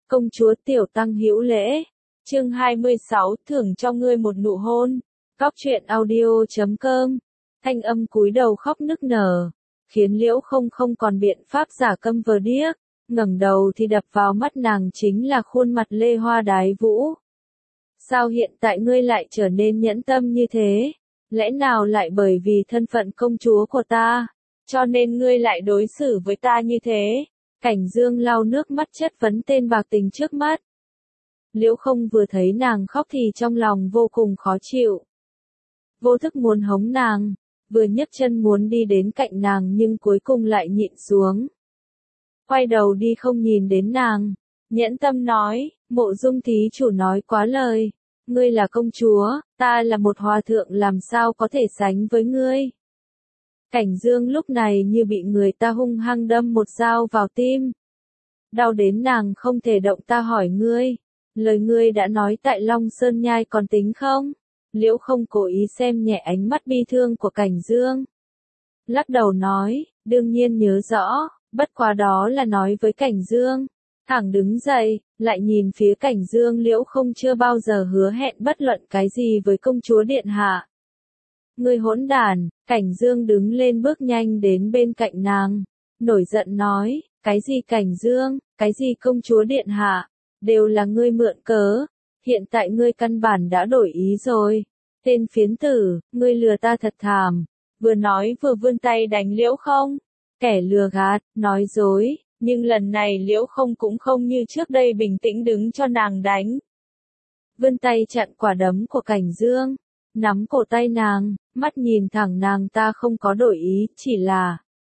Công chúa Tiểu Tăng hữu lễ. Chương 26, thưởng cho ngươi một nụ hôn. Góc truyện audio.com. Thanh âm cúi đầu khóc nức nở, khiến Liễu không còn biện pháp giả câm vờ điếc, ngẩng đầu thì đập vào mắt nàng chính là khuôn mặt lê hoa đái vũ. Sao hiện tại ngươi lại trở nên nhẫn tâm như thế? Lẽ nào lại bởi vì thân phận công chúa của ta, cho nên ngươi lại đối xử với ta như thế? Cảnh Dương lau nước mắt chất vấn tên bạc tình trước mắt. Liễu không vừa thấy nàng khóc thì trong lòng vô cùng khó chịu. Vô thức muốn hống nàng, vừa nhấc chân muốn đi đến cạnh nàng nhưng cuối cùng lại nhịn xuống. Quay đầu đi không nhìn đến nàng, nhẫn tâm nói, Mộ Dung thí chủ nói quá lời. Ngươi là công chúa, ta là một hòa thượng làm sao có thể sánh với ngươi. Cảnh Dương lúc này như bị người ta hung hăng đâm một dao vào tim. Đau đến nàng không thể động. Ta hỏi ngươi, lời ngươi đã nói tại Long Sơn Nhai còn tính không? Liễu không cố ý xem nhẹ ánh mắt bi thương của Cảnh Dương. Lắc đầu nói, đương nhiên nhớ rõ, bất quá đó là nói với Cảnh Dương. Thẳng đứng dậy, lại nhìn phía Cảnh Dương. Liễu không chưa bao giờ hứa hẹn bất luận cái gì với công chúa điện hạ. Ngươi hỗn đản! Cảnh Dương đứng lên bước nhanh đến bên cạnh nàng, nổi giận nói, cái gì Cảnh Dương, cái gì công chúa điện hạ, đều là ngươi mượn cớ, hiện tại ngươi căn bản đã đổi ý rồi. Tên phiến tử, ngươi lừa ta thật thảm. Vừa nói vừa vươn tay đánh Liễu không. Kẻ lừa gạt, nói dối, nhưng lần này Liễu không cũng không như trước đây bình tĩnh đứng cho nàng đánh. Vươn tay chặn quả đấm của Cảnh Dương, nắm cổ tay nàng, mắt nhìn thẳng nàng. Ta không có đổi ý, chỉ là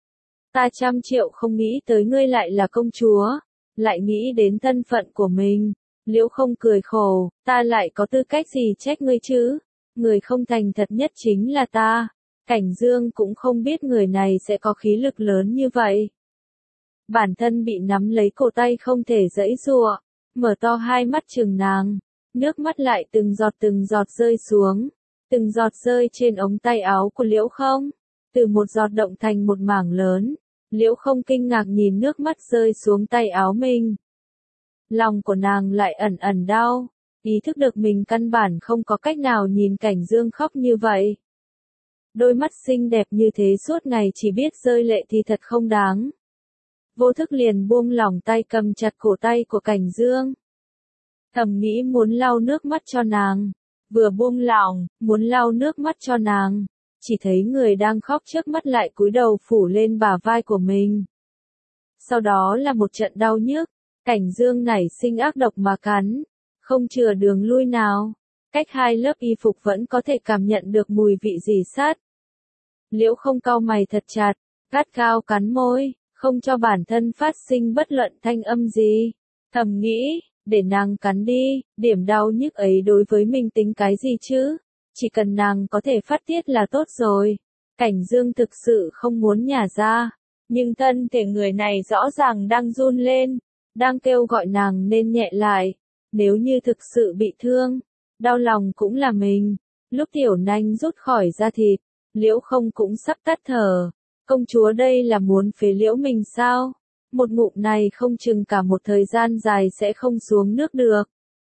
ta 100.000.000 không nghĩ tới ngươi lại là công chúa, lại nghĩ đến thân phận của mình. Liễu không cười khổ, ta lại có tư cách gì trách ngươi chứ? Người không thành thật nhất chính là ta. Cảnh Dương cũng không biết người này sẽ có khí lực lớn như vậy. Bản thân bị nắm lấy cổ tay không thể giãy giụa, mở to hai mắt trừng nàng, nước mắt lại từng giọt rơi xuống, từng giọt rơi trên ống tay áo của Liễu không, từ một giọt động thành một mảng lớn. Liễu không kinh ngạc nhìn nước mắt rơi xuống tay áo mình. Lòng của nàng lại ẩn ẩn đau, ý thức được mình căn bản không có cách nào nhìn Cảnh Dương khóc như vậy. Đôi mắt xinh đẹp như thế suốt ngày chỉ biết rơi lệ thì thật không đáng. Vô thức liền buông lỏng tay cầm chặt cổ tay của Cảnh Dương. Thầm nghĩ muốn lau nước mắt cho nàng. Vừa buông lỏng, muốn lau nước mắt cho nàng, chỉ thấy người đang khóc trước mắt lại cúi đầu phủ lên bả vai của mình. Sau đó là một trận đau nhức, Cảnh Dương nảy sinh ác độc mà cắn, không chừa đường lui nào. Cách hai lớp y phục vẫn có thể cảm nhận được mùi vị rỉ sắt. Liễu không cau mày thật chặt, gắt gao cắn môi, không cho bản thân phát sinh bất luận thanh âm gì. Thầm nghĩ, để nàng cắn đi, điểm đau nhức ấy đối với mình tính cái gì chứ? Chỉ cần nàng có thể phát tiết là tốt rồi. Cảnh Dương thực sự không muốn nhả ra, nhưng thân thể người này rõ ràng đang run lên, đang kêu gọi nàng nên nhẹ lại. Nếu như thực sự bị thương, đau lòng cũng là mình. Lúc tiểu nanh rút khỏi da thịt, Liễu không cũng sắp tắt thở. Công chúa đây là muốn phế Liễu mình sao? Một ngụm này không chừng cả một thời gian dài sẽ không xuống nước được.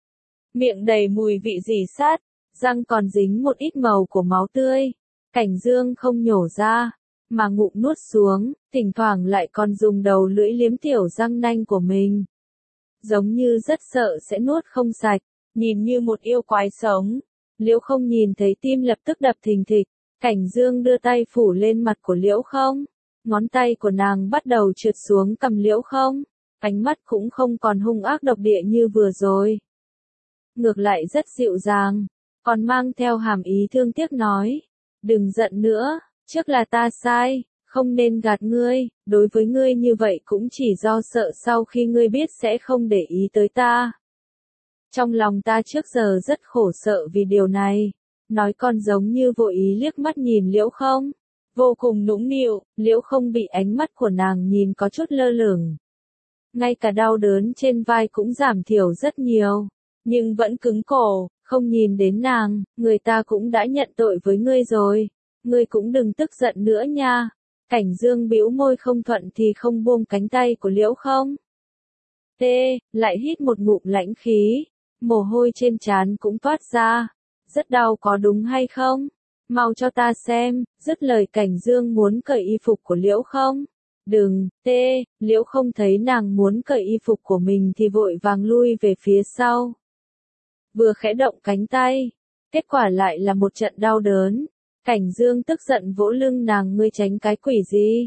Miệng đầy mùi vị rỉ sắt, răng còn dính một ít màu của máu tươi. Cảnh Dương không nhổ ra, mà ngụm nuốt xuống, thỉnh thoảng lại còn dùng đầu lưỡi liếm tiểu răng nanh của mình. Giống như rất sợ sẽ nuốt không sạch, nhìn như một yêu quái sống. Liễu không nhìn thấy tim lập tức đập thình thịch. Cảnh Dương đưa tay phủ lên mặt của Liễu không. Ngón tay của nàng bắt đầu trượt xuống cằm Liễu không. Ánh mắt cũng không còn hung ác độc địa như vừa rồi. Ngược lại rất dịu dàng, còn mang theo hàm ý thương tiếc nói. Đừng giận nữa, trước là ta sai, không nên gạt ngươi, đối với ngươi như vậy cũng chỉ do sợ sau khi ngươi biết sẽ không để ý tới ta. Trong lòng ta trước giờ rất khổ sợ vì điều này. Nói còn giống như vô ý liếc mắt nhìn Liễu không. Vô cùng nũng nịu, Liễu không bị ánh mắt của nàng nhìn có chút lơ lửng. Ngay cả đau đớn trên vai cũng giảm thiểu rất nhiều. Nhưng vẫn cứng cổ, không nhìn đến nàng. Người ta cũng đã nhận tội với ngươi rồi. Ngươi cũng đừng tức giận nữa nha. Cảnh Dương bĩu môi không thuận thì không buông cánh tay của Liễu không. T, lại hít một ngụm lãnh khí, mồ hôi trên trán cũng toát ra. Rất đau có đúng hay không? Mau cho ta xem, dứt lời Cảnh Dương muốn cởi y phục của Liễu Không. Đừng, T, Liễu Không thấy nàng muốn cởi y phục của mình thì vội vàng lui về phía sau. Vừa khẽ động cánh tay, kết quả lại là một trận đau đớn. Cảnh Dương tức giận vỗ lưng nàng, ngươi tránh cái quỷ gì?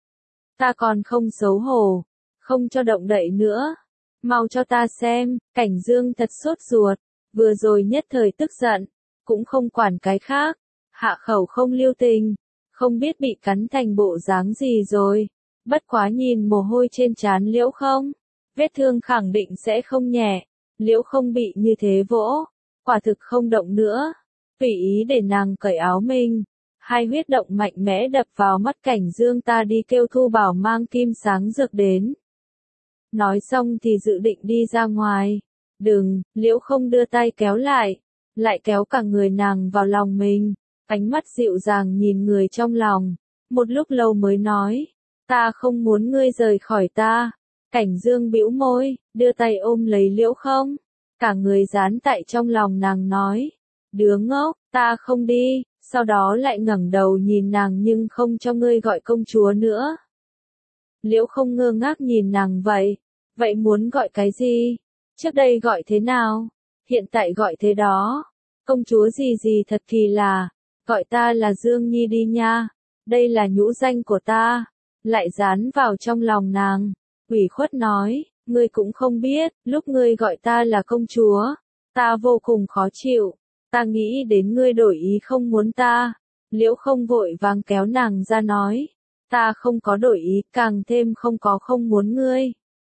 Ta còn không xấu hổ, không cho động đậy nữa. Mau cho ta xem, Cảnh Dương thật sốt ruột, vừa rồi nhất thời tức giận, cũng không quản cái khác, hạ khẩu không lưu tình, không biết bị cắn thành bộ dáng gì rồi. Bất quá nhìn mồ hôi trên trán Liễu Không, vết thương khẳng định sẽ không nhẹ. Liễu Không bị như thế vỗ, quả thực không động nữa, tùy ý để nàng cởi áo mình. Hai huyết động mạnh mẽ đập vào mắt Cảnh Dương, ta đi kêu Thu Bảo mang kim sáng dược đến. Nói xong thì dự định đi ra ngoài. Đừng, Liễu Không đưa tay kéo lại kéo cả người nàng vào lòng mình, ánh mắt dịu dàng nhìn người trong lòng, một lúc lâu mới nói, ta không muốn ngươi rời khỏi ta. Cảnh Dương bĩu môi, đưa tay ôm lấy Liễu Không, cả người dán tại trong lòng nàng nói, đứa ngốc, ta không đi, sau đó lại ngẩng đầu nhìn nàng, nhưng không cho ngươi gọi công chúa nữa. Liễu Không ngơ ngác nhìn nàng vậy muốn gọi cái gì? Trước đây gọi thế nào? Hiện tại gọi thế đó. Công chúa gì gì thật kỳ lạ, gọi ta là Dương Nhi đi nha, đây là nhũ danh của ta. Lại dán vào trong lòng nàng, ủy khuất nói, ngươi cũng không biết, lúc ngươi gọi ta là công chúa, ta vô cùng khó chịu, ta nghĩ đến ngươi đổi ý không muốn ta. Liễu Không vội vàng kéo nàng ra nói, ta không có đổi ý, càng thêm không muốn ngươi.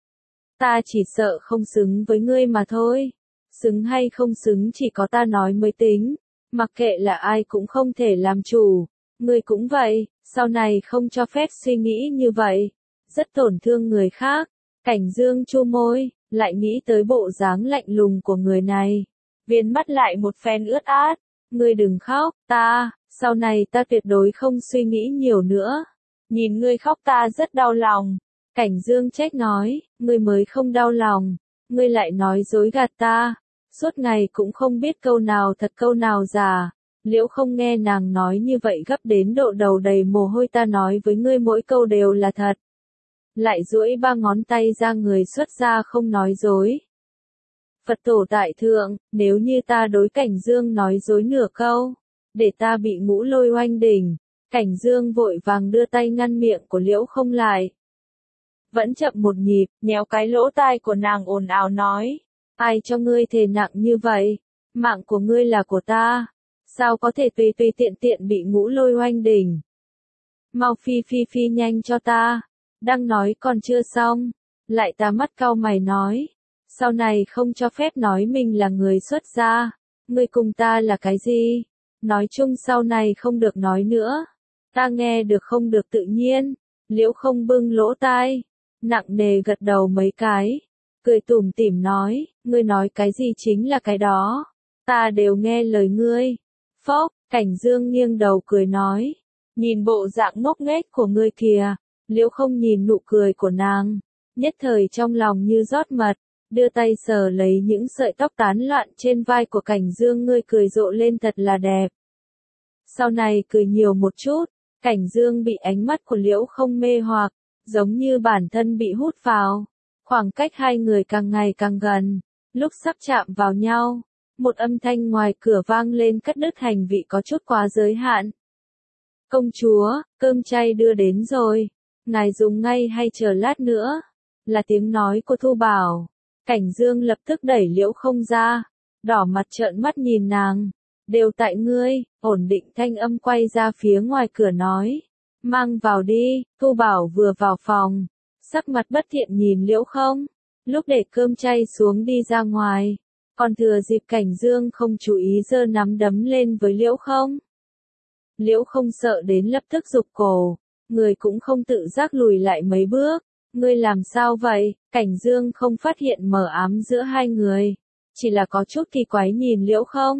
Ta chỉ sợ không xứng với ngươi mà thôi. Xứng hay không xứng chỉ có ta nói mới tính, mặc kệ là ai cũng không thể làm chủ. Ngươi cũng vậy, sau này không cho phép suy nghĩ như vậy, rất tổn thương người khác. Cảnh Dương chu môi, lại nghĩ tới bộ dáng lạnh lùng của người này, viên mắt lại một phen ướt át. Ngươi đừng khóc, sau này ta tuyệt đối không suy nghĩ nhiều nữa. Nhìn ngươi khóc ta rất đau lòng. Cảnh Dương trách nói, ngươi mới không đau lòng, ngươi lại nói dối gạt ta, suốt ngày cũng không biết câu nào thật câu nào giả. Liễu Không nghe nàng nói như vậy gấp đến độ đầu đầy mồ hôi, ta nói với ngươi mỗi câu đều là thật. Lại duỗi ba ngón tay ra người xuất ra không nói dối. Phật tổ tại thượng, nếu như ta đối Cảnh Dương nói dối nửa câu, để ta bị ngũ lôi oanh đỉnh. Cảnh Dương vội vàng đưa tay ngăn miệng của Liễu Không lại. Vẫn chậm một nhịp, nhéo cái lỗ tai của nàng ồn ào nói, ai cho ngươi thề nặng như vậy, mạng của ngươi là của ta, sao có thể tùy tiện bị ngũ lôi oanh đỉnh. Mau phi nhanh cho ta. Đang nói còn chưa xong, lại ta mắt cau mày nói, sau này không cho phép nói mình là người xuất gia, ngươi cùng ta là cái gì? Nói chung sau này không được nói nữa. Ta nghe được không được tự nhiên. Liễu Không bưng lỗ tai, nặng nề gật đầu mấy cái, cười tủm tỉm nói, ngươi nói cái gì chính là cái đó, ta đều nghe lời ngươi. Phốc, Cảnh Dương nghiêng đầu cười nói, nhìn bộ dạng ngốc nghếch của ngươi kìa. Liễu Không nhìn nụ cười của nàng, nhất thời trong lòng như rót mật, đưa tay sờ lấy những sợi tóc tán loạn trên vai của Cảnh Dương, ngươi cười rộ lên thật là đẹp. Sau này cười nhiều một chút. Cảnh Dương bị ánh mắt của Liễu Không mê hoặc, giống như bản thân bị hút vào. Khoảng cách hai người càng ngày càng gần, lúc sắp chạm vào nhau, một âm thanh ngoài cửa vang lên cắt đứt hành vị có chút quá giới hạn. Công chúa, cơm chay đưa đến rồi, ngài dùng ngay hay chờ lát nữa? Là tiếng nói của Thu Bảo. Cảnh Dương lập tức đẩy Liễu Không ra, đỏ mặt trợn mắt nhìn nàng. Đều tại ngươi. Ổn định thanh âm quay ra phía ngoài cửa nói, mang vào đi. Thu Bảo vừa vào phòng, sắc mặt bất thiện nhìn Liễu Không, lúc để cơm chay xuống đi ra ngoài, còn thừa dịp Cảnh Dương không chú ý giơ nắm đấm lên với Liễu Không. Liễu Không sợ đến lập tức giục cổ, người cũng không tự giác lùi lại mấy bước. Ngươi làm sao vậy? Cảnh Dương không phát hiện mờ ám giữa hai người, chỉ là có chút kỳ quái nhìn Liễu Không.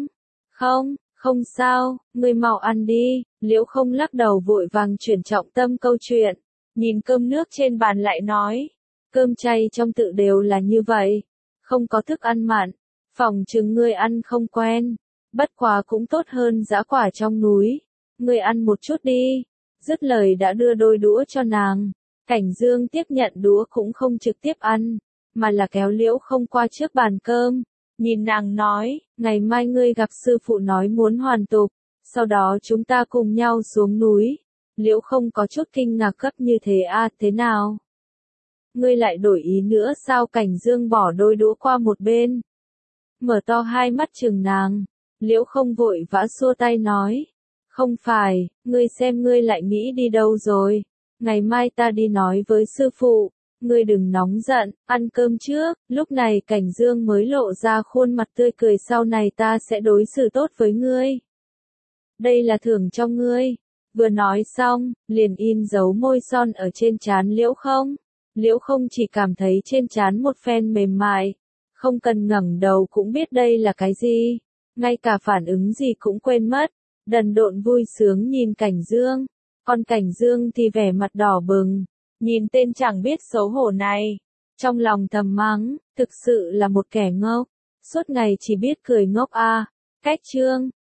Không sao, ngươi mau ăn đi. Liễu Không lắc đầu vội vàng chuyển trọng tâm câu chuyện, nhìn cơm nước trên bàn lại nói, Cơm chay trong tự đều là như vậy, không có thức ăn mặn, phỏng chừng ngươi ăn không quen, bất quá cũng tốt hơn dã quả trong núi, ngươi ăn một chút đi, dứt lời đã đưa đôi đũa cho nàng. Cảnh Dương tiếp nhận đũa cũng không trực tiếp ăn, mà là kéo Liễu Không qua trước bàn cơm, nhìn nàng nói, ngày mai ngươi gặp sư phụ nói muốn hoàn tục, sau đó chúng ta cùng nhau xuống núi. Liễu Không có chút kinh ngạc cấp như thế thế nào? Ngươi lại đổi ý nữa sao? Cảnh Dương bỏ đôi đũa qua một bên, mở to hai mắt trừng nàng. Liễu Không vội vã xua tay nói, không phải, ngươi xem ngươi lại nghĩ đi đâu rồi, ngày mai ta đi nói với sư phụ, ngươi đừng nóng giận, ăn cơm trước. Lúc này Cảnh Dương mới lộ ra khuôn mặt tươi cười, sau này ta sẽ đối xử tốt với ngươi. Đây là thưởng cho ngươi. Vừa nói xong, liền in dấu môi son ở trên trán Liễu Không. Liễu Không chỉ cảm thấy trên trán một phen mềm mại, không cần ngẩng đầu cũng biết đây là cái gì, ngay cả phản ứng gì cũng quên mất, đần độn vui sướng nhìn Cảnh Dương, còn Cảnh Dương thì vẻ mặt đỏ bừng, nhìn tên chẳng biết xấu hổ này, trong lòng thầm mắng, thực sự là một kẻ ngốc, suốt ngày chỉ biết cười ngốc. Cách chương